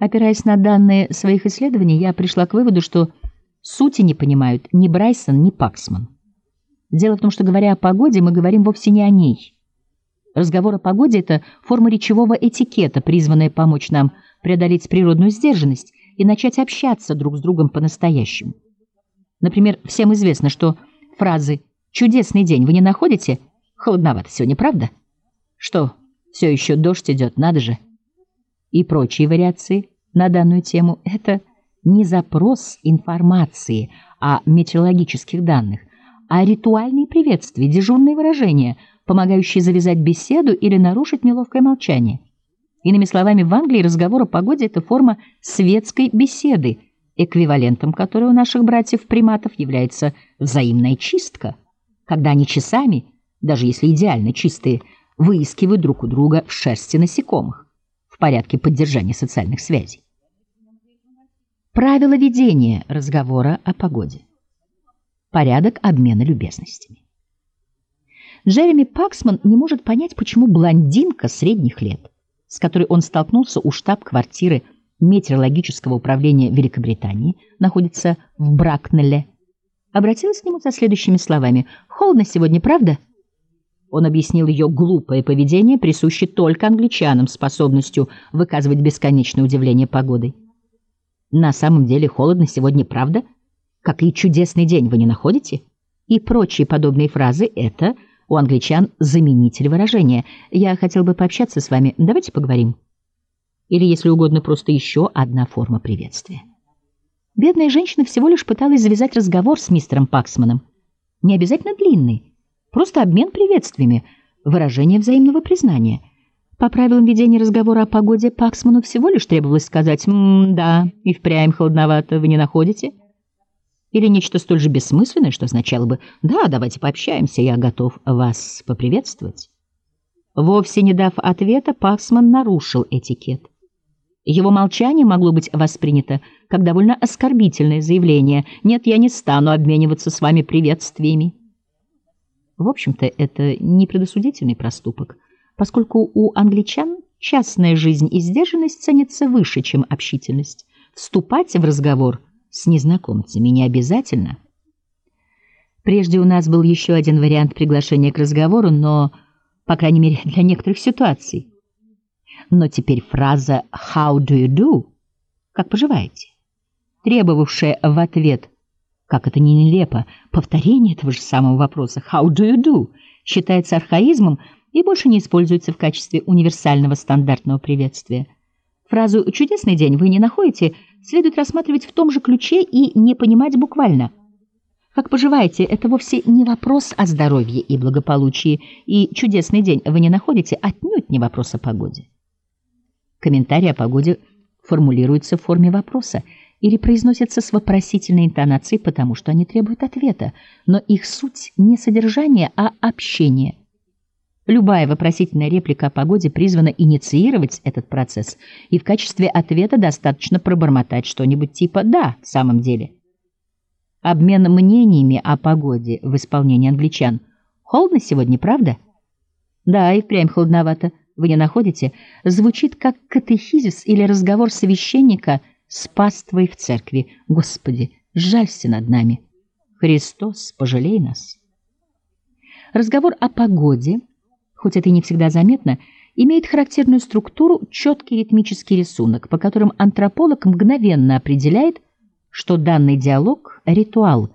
Опираясь на данные своих исследований, я пришла к выводу, что сути не понимают ни Брайсон, ни Паксман. Дело в том, что, говоря о погоде, мы говорим вовсе не о ней. Разговор о погоде — это форма речевого этикета, призванная помочь нам преодолеть природную сдержанность и начать общаться друг с другом по-настоящему. Например, всем известно, что фразы «чудесный день» вы не находите? Холодновато сегодня, правда? Что, все еще дождь идет, надо же. И прочие вариации на данную тему — это не запрос информации о метеорологических данных, а ритуальные приветствия, дежурные выражения, помогающие завязать беседу или нарушить неловкое молчание. Иными словами, в Англии разговор о погоде — это форма светской беседы, эквивалентом которой у наших братьев-приматов является взаимная чистка, когда они часами, даже если идеально чистые, выискивают друг у друга в шерсти насекомых в порядке поддержания социальных связей. Правила ведения разговора о погоде. Порядок обмена любезностями. Джереми Паксман не может понять, почему блондинка средних лет, с которой он столкнулся у штаб-квартиры метеорологического управления Великобритании, находится в Бракнелле, обратилась к нему со следующими словами: «Холодно сегодня, правда?» Он объяснил ее глупое поведение, присуще только англичанам, способностью выказывать бесконечное удивление погодой. «На самом деле холодно сегодня, правда? Как и чудесный день, вы не находите?» И прочие подобные фразы — это у англичан заменитель выражения. «Я хотел бы пообщаться с вами, давайте поговорим». Или, если угодно, просто еще одна форма приветствия. Бедная женщина всего лишь пыталась завязать разговор с мистером Паксманом. Не обязательно длинный, просто обмен приветствиями, выражение взаимного признания. По правилам ведения разговора о погоде Паксману всего лишь требовалось сказать «да, и впрямь холодновато, вы не находите?» Или нечто столь же бессмысленное, что означало бы «да, давайте пообщаемся, я готов вас поприветствовать». Вовсе не дав ответа, Паксман нарушил этикет. Его молчание могло быть воспринято как довольно оскорбительное заявление: «Нет, я не стану обмениваться с вами приветствиями». В общем-то, это не предосудительный проступок, поскольку у англичан частная жизнь и сдержанность ценятся выше, чем общительность. Вступать в разговор с незнакомцами не обязательно. Прежде у нас был еще один вариант приглашения к разговору, но, по крайней мере, для некоторых ситуаций. Но теперь фраза «How do you do?» «Как поживаете?», требовавшая в ответ, как это не нелепо, повторение этого же самого вопроса «How do you do?» считается архаизмом и больше не используется в качестве универсального стандартного приветствия. Фразу «чудесный день» вы не находите следует рассматривать в том же ключе и не понимать буквально. «Как поживаете?» — это вовсе не вопрос о здоровье и благополучии, и «чудесный день» вы не находите отнюдь не вопрос о погоде. Комментарии о погоде формулируются в форме вопроса или произносятся с вопросительной интонацией, потому что они требуют ответа, но их суть не содержание, а общение. Любая вопросительная реплика о погоде призвана инициировать этот процесс, и в качестве ответа достаточно пробормотать что-нибудь типа «да, в самом деле». Обмен мнениями о погоде в исполнении англичан. «Холодно сегодня, правда?» «Да, и впрямь холодновато. Вы не находите?» Звучит как катехизис или разговор священника с паствой в церкви. «Господи, жалься над нами! Христос, пожалей нас!» Разговор о погоде, хоть это и не всегда заметно, имеет характерную структуру, четкий ритмический рисунок, по которым антрополог мгновенно определяет, что данный диалог — ритуал,